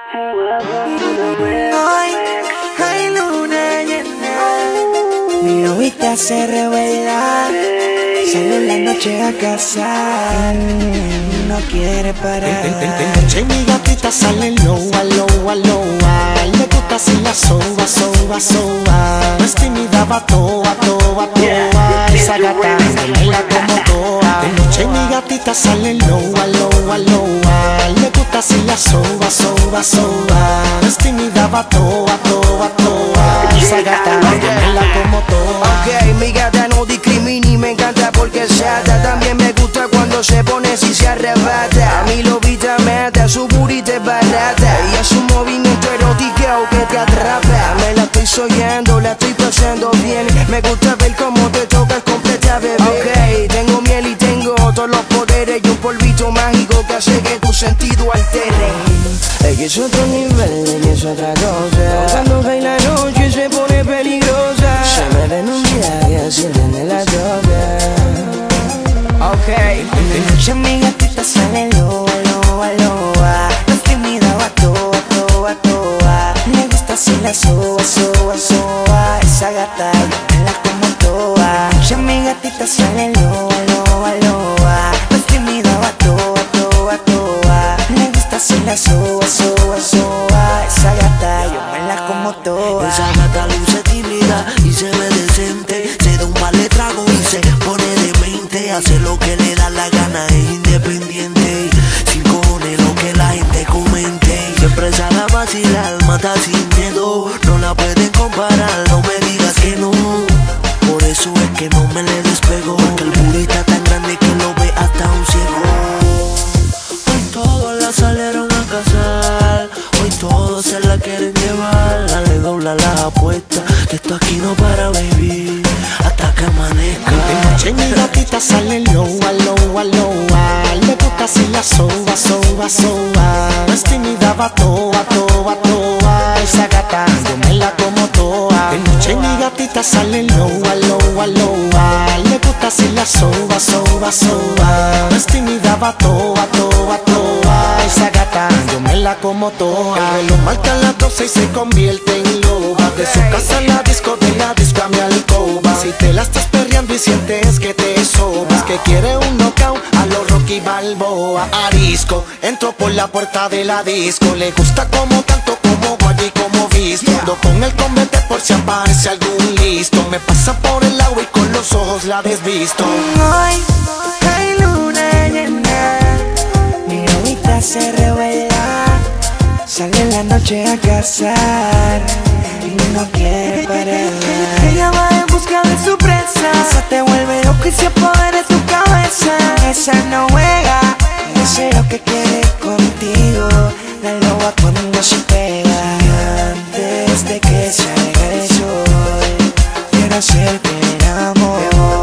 Hoy hay luna llena, mi novita se revela, sale en la noche a cazar, no quiere parar. De noche mi gatita sale loa, loa, loa. Le gusta así la soba, soba, soba. No es tímida, va toa, toa, toa. Esa gata me la como toa. De noche mi gatita sale loa, loa, loa. Le gusta así la soba, soba, soba. No es tímida, va toa, toa, toa. Esa gata me la como toa. Ok, mi gata no discrimina y me encanta porque es chata. También me gusta cuando se pone si se arrebata. A mí lo vita mata, su burita es barata. Y es un movimiento erótico que te atrapa. Me la estoy soñando, la estoy pasando bien. Me gusta ver cómo te tocas completa, bebé. Ok, tengo miel y tengo todos los poderes y un polvito mágico que hace que tu sentido altere. Ella es otro nivel, ella es otra cosa. Cuando cae la noche se pone peligrosa. Se me ven un día y así de la toca. Ok, De noche mi gatita sale loa, loa, loa. No es tímida, va toa, toa, toa. Le gusta así la soba, soba, soba. Esa gata yo me la como toa. De noche mi gatita sale loa, loa, loa. No es tímida, va toa, toa, toa. Le gusta así la soba, soba, soba. Esa gata yo me la como toa. Esa gata luce tímida y se ve decente. Se da un par de trago y se pone demente. Hace lo que le da la gana, es independiente. Sin cojones lo que la gente comente. Siempre sale a vacilar, mata sin miedo. No la pueden comparar, no me digas que no. Por eso es que no me le despego. Porque el burrito tan grande que lo ve hasta un ciego. Hoy todos la salieron a cazar. Hoy todos se la quieren llevar. Dale, dobla la apuesta, que esto aquí no para, baby, hasta que amanezca. De noche mi gatita sale loa, loa, loa. Le gusta así la soba, soba, soba. No es tímida, va toa, toa, toa. Esa gata yo me la como toa. De noche mi gatita sale loa, loa, loa. Le gusta así la soba, soba, soba. No es tímida, va toa, toa, toa. Esa gata yo me la como toa. El reloj marca las 12 y se convierte en loba. De su casa a la disco, de la disco a mi alcoba. Si te la estás perreando y sientes que te sobas, que quiere un knockout a los Rocky Balboa. Arisco, entró por la puerta de la disco. Le gusta como tanto, como guay y como visto. Ando con el convete por si aparece algún listo. Me pasa por el agua y con los ojos la desvisto. Hoy hay luna llena, mi novita se revela, sale en la noche a cazar y no quiere parar. Ella va en busca de su presa, esa te vuelve loco y se apodera de tu cabeza. Esa no juega, yo sé lo que quiere contigo, la loba cuando se pega. Antes de que salga el sol, quiero hacerte el amor.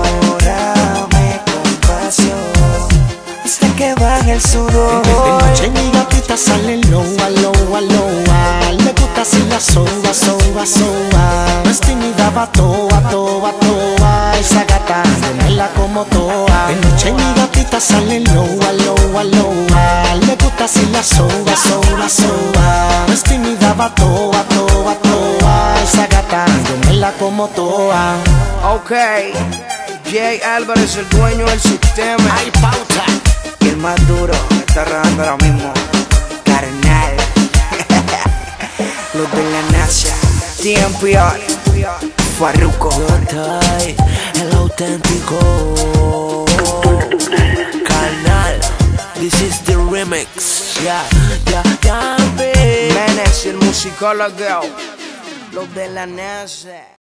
Devórame con pasión hasta que baje el sudor. De noche mi gatita sale loa, loa, loa. Le gusta así la soba, soba, soba. No es tímida, va toa, toa, toa. Esa gata yo me la como toa. De noche mi gatita sale loa, loa, loa. Le gusta así la soba, soba, soba. No es tímida, va toa, toa, toa. Esa gata yo me la como toa. ok. Jay Álvarez, el dueño del sistema. Hay pauta. Y el más duro está rajando ahora mismo, carnal. Los de la NASA, TMPR, Farruko. Yotai, el auténtico carnal. This is the remix. Ya, ya, ya, baby. Menes, el musicólogo. Los de la NASA.